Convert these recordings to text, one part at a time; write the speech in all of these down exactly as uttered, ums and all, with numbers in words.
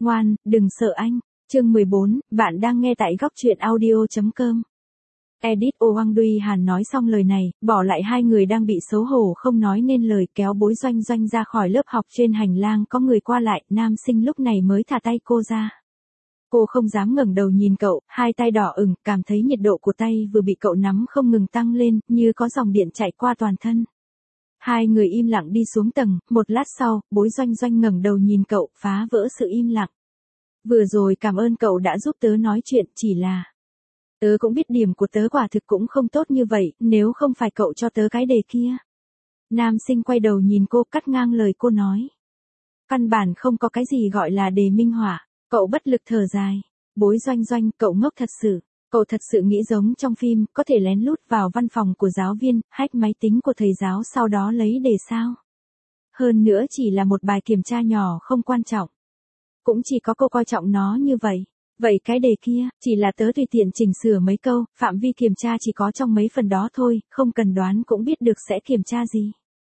Ngoan, đừng sợ anh. Chương mười bốn, bạn đang nghe tại góc truyện audio chấm com. Edit Oang Duy Hàn nói xong lời này, bỏ lại hai người đang bị xấu hổ không nói nên lời, kéo Bối Doanh Doanh ra khỏi lớp học. Trên hành lang có người qua lại, nam sinh lúc này mới thả tay cô ra. Cô không dám ngẩng đầu nhìn cậu, hai tay đỏ ửng, cảm thấy nhiệt độ của tay vừa bị cậu nắm không ngừng tăng lên, như có dòng điện chạy qua toàn thân. Hai người im lặng đi xuống tầng, một lát sau, Bối Doanh Doanh ngẩng đầu nhìn cậu, phá vỡ sự im lặng. Vừa rồi cảm ơn cậu đã giúp tớ nói chuyện, chỉ là... Tớ cũng biết điểm của tớ quả thực cũng không tốt như vậy, nếu không phải cậu cho tớ cái đề kia. Nam sinh quay đầu nhìn cô, cắt ngang lời cô nói. Căn bản không có cái gì gọi là đề minh họa. Cậu bất lực thở dài. Bối Doanh Doanh, cậu ngốc thật sự. Cậu thật sự nghĩ giống trong phim, có thể lén lút vào văn phòng của giáo viên, hack máy tính của thầy giáo sau đó lấy đề sao? Hơn nữa chỉ là một bài kiểm tra nhỏ không quan trọng. Cũng chỉ có cô coi trọng nó như vậy. Vậy cái đề kia, chỉ là tớ tùy tiện chỉnh sửa mấy câu, phạm vi kiểm tra chỉ có trong mấy phần đó thôi, không cần đoán cũng biết được sẽ kiểm tra gì.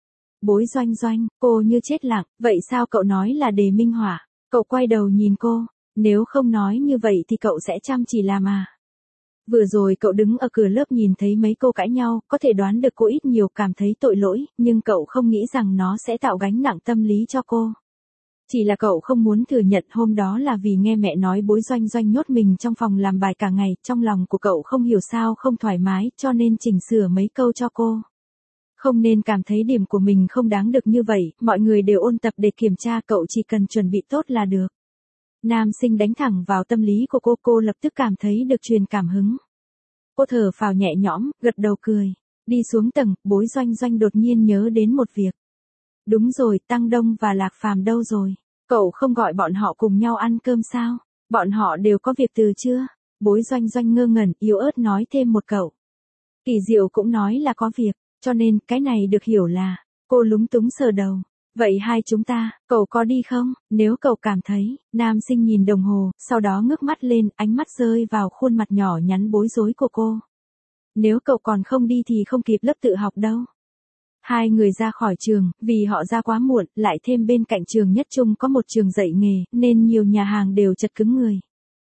Bối Doanh Doanh, cô như chết lặng, vậy sao cậu nói là đề minh họa? Cậu quay đầu nhìn cô, nếu không nói như vậy thì cậu sẽ chăm chỉ làm à? Vừa rồi cậu đứng ở cửa lớp nhìn thấy mấy cô cãi nhau, có thể đoán được cô ít nhiều cảm thấy tội lỗi, nhưng cậu không nghĩ rằng nó sẽ tạo gánh nặng tâm lý cho cô. Chỉ là cậu không muốn thừa nhận hôm đó là vì nghe mẹ nói Bối Doanh Doanh nhốt mình trong phòng làm bài cả ngày, trong lòng của cậu không hiểu sao không thoải mái, cho nên chỉnh sửa mấy câu cho cô. Không nên cảm thấy điểm của mình không đáng được như vậy, mọi người đều ôn tập để kiểm tra, cậu chỉ cần chuẩn bị tốt là được. Nam sinh đánh thẳng vào tâm lý của cô, cô lập tức cảm thấy được truyền cảm hứng. Cô thở phào nhẹ nhõm, gật đầu cười. Đi xuống tầng, Bối Doanh Doanh đột nhiên nhớ đến một việc. Đúng rồi, Tăng Đông và Lạc Phàm đâu rồi? Cậu không gọi bọn họ cùng nhau ăn cơm sao? Bọn họ đều có việc từ chưa? Bối Doanh Doanh ngơ ngẩn, yếu ớt nói thêm một cậu. Kỳ Diệu cũng nói là có việc, cho nên cái này được hiểu là, cô lúng túng sờ đầu. Vậy hai chúng ta, cậu có đi không? Nếu cậu cảm thấy, nam sinh nhìn đồng hồ, sau đó ngước mắt lên, ánh mắt rơi vào khuôn mặt nhỏ nhắn bối rối của cô. Nếu cậu còn không đi thì không kịp lớp tự học đâu. Hai người ra khỏi trường, vì họ ra quá muộn, lại thêm bên cạnh trường Nhất Trung có một trường dạy nghề, nên nhiều nhà hàng đều chật cứng người.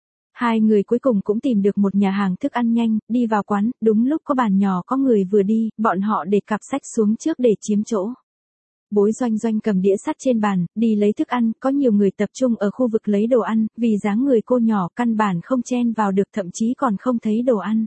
Hai người cuối cùng cũng tìm được một nhà hàng thức ăn nhanh, đi vào quán, đúng lúc có bàn nhỏ có người vừa đi, bọn họ để cặp sách xuống trước để chiếm chỗ. Bối Doanh Doanh cầm đĩa sắt trên bàn, đi lấy thức ăn, có nhiều người tập trung ở khu vực lấy đồ ăn, vì dáng người cô nhỏ căn bản không chen vào được, thậm chí còn không thấy đồ ăn.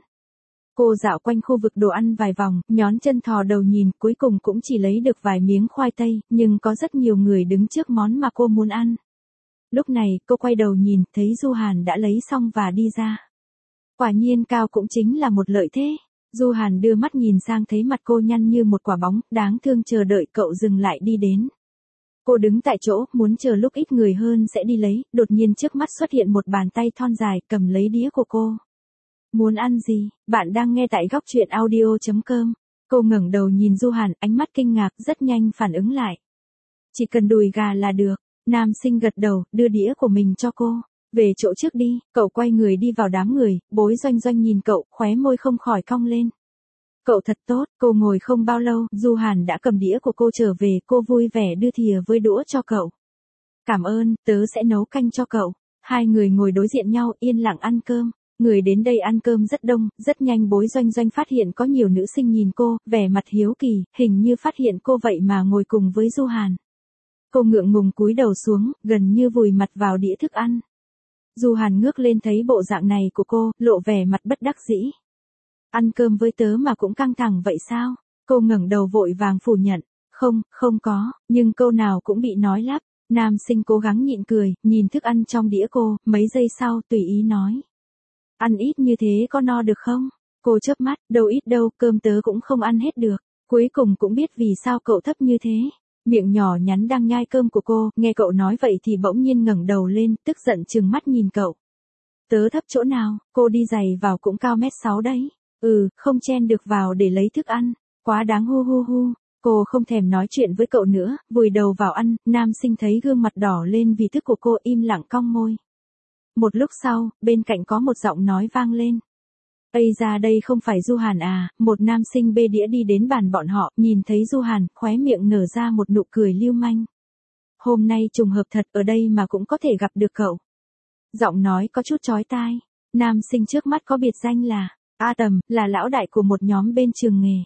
Cô dạo quanh khu vực đồ ăn vài vòng, nhón chân thò đầu nhìn, cuối cùng cũng chỉ lấy được vài miếng khoai tây, nhưng có rất nhiều người đứng trước món mà cô muốn ăn. Lúc này, cô quay đầu nhìn, thấy Du Hàn đã lấy xong và đi ra. Quả nhiên cao cũng chính là một lợi thế. Du Hàn đưa mắt nhìn sang thấy mặt cô nhăn như một quả bóng, đáng thương chờ đợi cậu dừng lại đi đến. Cô đứng tại chỗ, muốn chờ lúc ít người hơn sẽ đi lấy, đột nhiên trước mắt xuất hiện một bàn tay thon dài cầm lấy đĩa của cô. Muốn ăn gì? Bạn đang nghe tại góc truyện audio chấm com. Cô ngẩng đầu nhìn Du Hàn, ánh mắt kinh ngạc, rất nhanh phản ứng lại. Chỉ cần đùi gà là được. Nam sinh gật đầu, đưa đĩa của mình cho cô. Về chỗ trước đi, cậu quay người đi vào đám người, Bối Doanh Doanh nhìn cậu, khóe môi không khỏi cong lên. Cậu thật tốt, cô ngồi không bao lâu, Du Hàn đã cầm đĩa của cô trở về, cô vui vẻ đưa thìa với đũa cho cậu. Cảm ơn, tớ sẽ nấu canh cho cậu. Hai người ngồi đối diện nhau, yên lặng ăn cơm. Người đến đây ăn cơm rất đông, rất nhanh Bối Doanh Doanh phát hiện có nhiều nữ sinh nhìn cô, vẻ mặt hiếu kỳ, hình như phát hiện cô vậy mà ngồi cùng với Du Hàn. Cô ngượng ngùng cúi đầu xuống, gần như vùi mặt vào đĩa thức ăn. Du Hàn ngước lên thấy bộ dạng này của cô, lộ vẻ mặt bất đắc dĩ. Ăn cơm với tớ mà cũng căng thẳng vậy sao? Cô ngẩng đầu vội vàng phủ nhận. Không, không có, nhưng câu nào cũng bị nói lắp. Nam sinh cố gắng nhịn cười, nhìn thức ăn trong đĩa cô, mấy giây sau tùy ý nói. Ăn ít như thế có no được không? Cô chớp mắt, đâu ít đâu, cơm tớ cũng không ăn hết được. Cuối cùng cũng biết vì sao cậu thấp như thế. Miệng nhỏ nhắn đang nhai cơm của cô, nghe cậu nói vậy thì bỗng nhiên ngẩng đầu lên, tức giận trừng mắt nhìn cậu. Tớ thấp chỗ nào, cô đi giày vào cũng cao mét sáu đấy. Ừ, không chen được vào để lấy thức ăn. Quá đáng hu hu hu. Cô không thèm nói chuyện với cậu nữa, vùi đầu vào ăn, nam sinh thấy gương mặt đỏ lên vì thức của cô, im lặng cong môi. Một lúc sau, bên cạnh có một giọng nói vang lên. Ây ra đây không phải Du Hàn à, một nam sinh bê đĩa đi đến bàn bọn họ, nhìn thấy Du Hàn, khóe miệng nở ra một nụ cười lưu manh. Hôm nay trùng hợp thật, ở đây mà cũng có thể gặp được cậu. Giọng nói có chút chói tai. Nam sinh trước mắt có biệt danh là A Tầm, là lão đại của một nhóm bên trường nghề.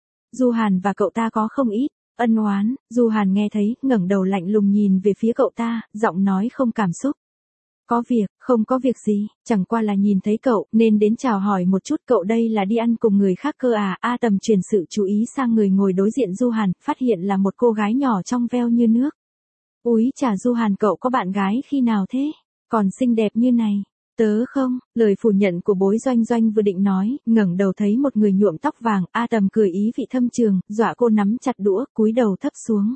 Du Hàn và cậu ta có không ít ân oán. Du Hàn nghe thấy, ngẩng đầu lạnh lùng nhìn về phía cậu ta, giọng nói không cảm xúc. Có việc, không có việc gì, chẳng qua là nhìn thấy cậu, nên đến chào hỏi một chút. Cậu đây là đi ăn cùng người khác cơ à? A Tầm chuyển sự chú ý sang người ngồi đối diện Du Hàn, phát hiện là một cô gái nhỏ trong veo như nước. Úi chà, Du Hàn, cậu có bạn gái khi nào thế? Còn xinh đẹp như này. Tớ không, lời phủ nhận của Bối Doanh Doanh vừa định nói, ngẩng đầu thấy một người nhuộm tóc vàng. A Tầm cười ý vị thâm trường, dọa cô nắm chặt đũa, cúi đầu thấp xuống.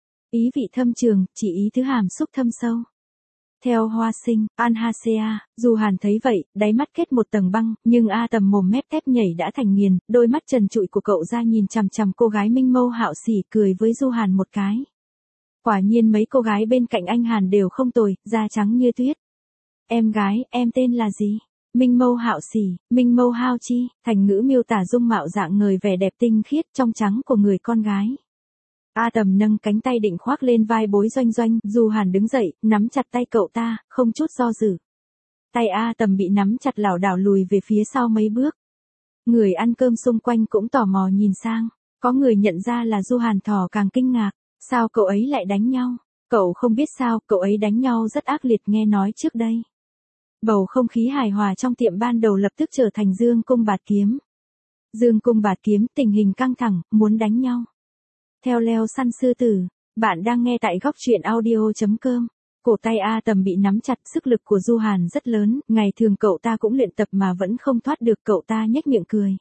Ý vị thâm trường, chỉ ý thứ hàm xúc thâm sâu. Theo Hoa Sinh, Anhasea, Du Hàn thấy vậy, đáy mắt kết một tầng băng, nhưng A Tầm mồm mép tép nhảy đã thành nghiền, đôi mắt trần trụi của cậu ra nhìn chằm chằm cô gái minh mâu hạo sỉ, cười với Du Hàn một cái. Quả nhiên mấy cô gái bên cạnh anh Hàn đều không tồi, da trắng như tuyết. Em gái, em tên là gì? Minh mâu hạo sỉ, minh mâu hao chi, thành ngữ miêu tả dung mạo dạng người vẻ đẹp tinh khiết trong trắng của người con gái. A Tầm nâng cánh tay định khoác lên vai Bối Doanh Doanh, Du Hàn đứng dậy, nắm chặt tay cậu ta, không chút do dự. Tay A Tầm bị nắm chặt lảo đảo lùi về phía sau mấy bước. Người ăn cơm xung quanh cũng tò mò nhìn sang, có người nhận ra là Du Hàn thò càng kinh ngạc, sao cậu ấy lại đánh nhau? Cậu không biết sao, cậu ấy đánh nhau rất ác liệt nghe nói trước đây. Bầu không khí hài hòa trong tiệm ban đầu lập tức trở thành dương cung bạt kiếm. Dương cung bạt kiếm, tình hình căng thẳng, muốn đánh nhau. Theo leo săn sư tử, bạn đang nghe tại góc truyện audio chấm com. Cổ tay A Tầm bị nắm chặt, sức lực của Du Hàn rất lớn, ngày thường cậu ta cũng luyện tập mà vẫn không thoát được. Cậu ta nhếch miệng cười.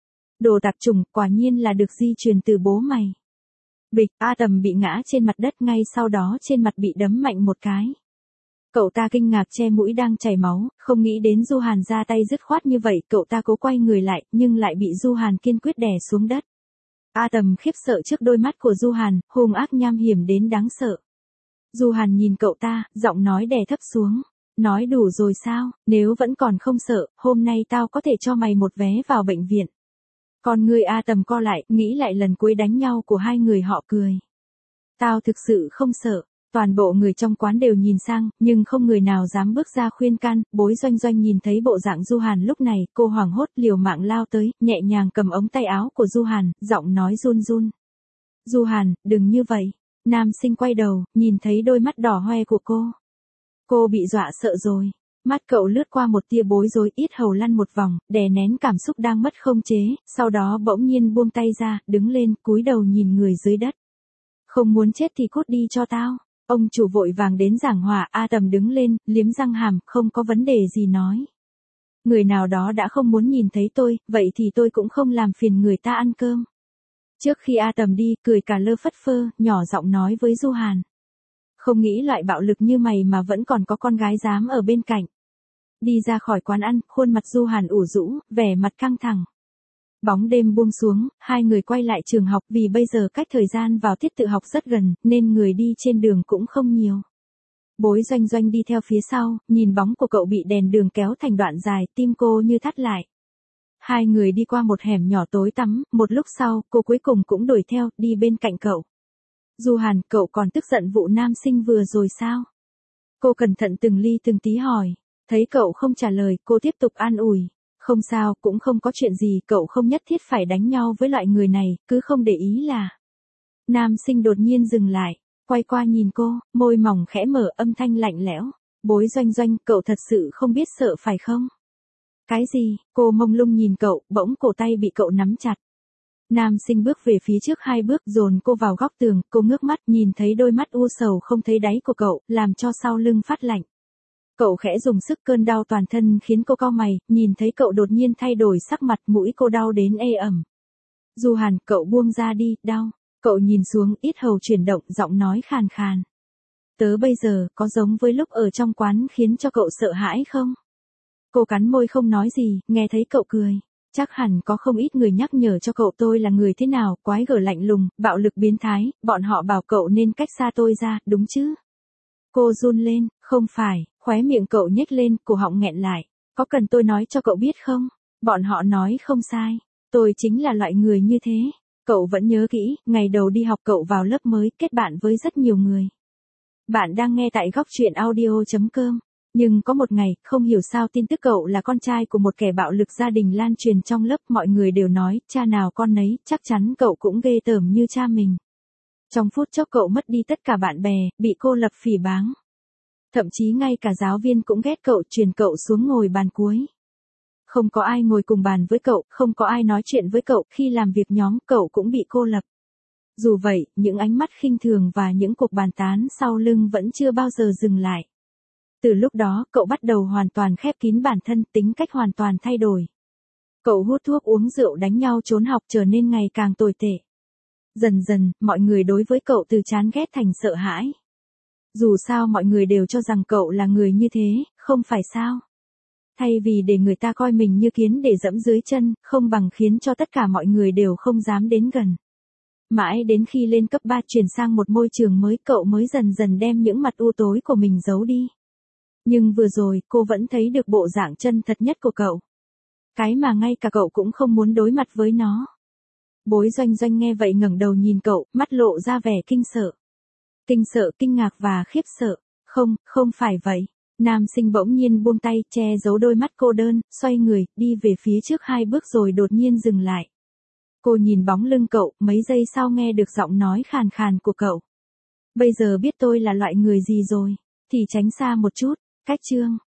Đồ tạp chủng, quả nhiên là được di truyền từ bố mày. Bịch, A Tầm bị ngã trên mặt đất, ngay sau đó trên mặt bị đấm mạnh một cái. Cậu ta kinh ngạc che mũi đang chảy máu, không nghĩ đến Du Hàn ra tay dứt khoát như vậy. Cậu ta cố quay người lại, nhưng lại bị Du Hàn kiên quyết đè xuống đất. A Tầm khiếp sợ trước đôi mắt của Du Hàn, hung ác nham hiểm đến đáng sợ. Du Hàn nhìn cậu ta, giọng nói đè thấp xuống. Nói đủ rồi sao, nếu vẫn còn không sợ, hôm nay tao có thể cho mày một vé vào bệnh viện. Còn người A Tầm co lại, nghĩ lại lần cuối đánh nhau của hai người họ cười. Tao thực sự không sợ. Toàn bộ người trong quán đều nhìn sang, nhưng không người nào dám bước ra khuyên can. Bối Doanh Doanh nhìn thấy bộ dạng Du Hàn lúc này, cô hoảng hốt liều mạng lao tới, nhẹ nhàng cầm ống tay áo của Du Hàn, giọng nói run run. Du Hàn, đừng như vậy. Nam sinh quay đầu, nhìn thấy đôi mắt đỏ hoe của cô. Cô bị dọa sợ rồi. Mắt cậu lướt qua một tia bối rối, yết hầu lăn một vòng, đè nén cảm xúc đang mất không chế, sau đó bỗng nhiên buông tay ra, đứng lên, cúi đầu nhìn người dưới đất. Không muốn chết thì cút đi cho tao. Ông chủ vội vàng đến giảng hòa. A Tầm đứng lên, liếm răng hàm, không có vấn đề gì nói. Người nào đó đã không muốn nhìn thấy tôi, vậy thì tôi cũng không làm phiền người ta ăn cơm. Trước khi A Tầm đi, cười cả lơ phất phơ, nhỏ giọng nói với Du Hàn. Không nghĩ loại bạo lực như mày mà vẫn còn có con gái dám ở bên cạnh. Đi ra khỏi quán ăn, khuôn mặt Du Hàn ủ rũ, vẻ mặt căng thẳng. Bóng đêm buông xuống, hai người quay lại trường học, vì bây giờ cách thời gian vào tiết tự học rất gần, nên người đi trên đường cũng không nhiều. Bối Doanh Doanh đi theo phía sau, nhìn bóng của cậu bị đèn đường kéo thành đoạn dài, tim cô như thắt lại. Hai người đi qua một hẻm nhỏ tối tăm, một lúc sau, cô cuối cùng cũng đuổi theo, đi bên cạnh cậu. Du Hàn, cậu còn tức giận vụ nam sinh vừa rồi sao? Cô cẩn thận từng ly từng tí hỏi. Thấy cậu không trả lời, cô tiếp tục an ủi. Không sao, cũng không có chuyện gì, cậu không nhất thiết phải đánh nhau với loại người này, cứ không để ý là. Nam sinh đột nhiên dừng lại, quay qua nhìn cô, môi mỏng khẽ mở, âm thanh lạnh lẽo. Bối Doanh Doanh, cậu thật sự không biết sợ phải không? Cái gì? Cô mông lung nhìn cậu, bỗng cổ tay bị cậu nắm chặt. Nam sinh bước về phía trước hai bước, dồn cô vào góc tường, cô ngước mắt nhìn thấy đôi mắt u sầu không thấy đáy của cậu, làm cho sau lưng phát lạnh. Cậu khẽ dùng sức, cơn đau toàn thân khiến cô cau mày, nhìn thấy cậu đột nhiên thay đổi sắc mặt, mũi cô đau đến ê ẩm. Du Hàn, cậu buông ra đi, đau. Cậu nhìn xuống, yết hầu chuyển động, giọng nói khàn khàn. Tớ bây giờ, có giống với lúc ở trong quán khiến cho cậu sợ hãi không? Cô cắn môi không nói gì, nghe thấy cậu cười. Chắc hẳn có không ít người nhắc nhở cho cậu tôi là người thế nào, quái gở lạnh lùng, bạo lực biến thái, bọn họ bảo cậu nên cách xa tôi ra, đúng chứ? Cô run lên, không phải, khóe miệng cậu nhếch lên, cổ họng nghẹn lại. Có cần tôi nói cho cậu biết không? Bọn họ nói không sai, tôi chính là loại người như thế. Cậu vẫn nhớ kỹ, ngày đầu đi học cậu vào lớp mới, kết bạn với rất nhiều người. Bạn đang nghe tại góc truyện audio chấm com. Nhưng có một ngày, không hiểu sao tin tức cậu là con trai của một kẻ bạo lực gia đình lan truyền trong lớp, mọi người đều nói, cha nào con nấy, chắc chắn cậu cũng ghê tởm như cha mình. Trong phút chốc cậu mất đi tất cả bạn bè, bị cô lập phỉ báng. Thậm chí ngay cả giáo viên cũng ghét cậu, truyền cậu xuống ngồi bàn cuối. Không có ai ngồi cùng bàn với cậu, không có ai nói chuyện với cậu, khi làm việc nhóm, cậu cũng bị cô lập. Dù vậy, những ánh mắt khinh thường và những cuộc bàn tán sau lưng vẫn chưa bao giờ dừng lại. Từ lúc đó, cậu bắt đầu hoàn toàn khép kín bản thân, tính cách hoàn toàn thay đổi. Cậu hút thuốc, uống rượu, đánh nhau, trốn học, trở nên ngày càng tồi tệ. Dần dần, mọi người đối với cậu từ chán ghét thành sợ hãi. Dù sao mọi người đều cho rằng cậu là người như thế, không phải sao? Thay vì để người ta coi mình như kiến để dẫm dưới chân, không bằng khiến cho tất cả mọi người đều không dám đến gần. Mãi đến khi lên cấp ba chuyển sang một môi trường mới, cậu mới dần dần đem những mặt u tối của mình giấu đi. Nhưng vừa rồi, cô vẫn thấy được bộ dạng chân thật nhất của cậu. Cái mà ngay cả cậu cũng không muốn đối mặt với nó. Bối Doanh Doanh nghe vậy ngẩng đầu nhìn cậu, mắt lộ ra vẻ kinh sợ. Kinh sợ, kinh ngạc và khiếp sợ. Không, không phải vậy. Nam sinh bỗng nhiên buông tay, che giấu đôi mắt cô đơn, xoay người, đi về phía trước hai bước rồi đột nhiên dừng lại. Cô nhìn bóng lưng cậu, mấy giây sau nghe được giọng nói khàn khàn của cậu. Bây giờ biết tôi là loại người gì rồi, thì tránh xa một chút. Cách chương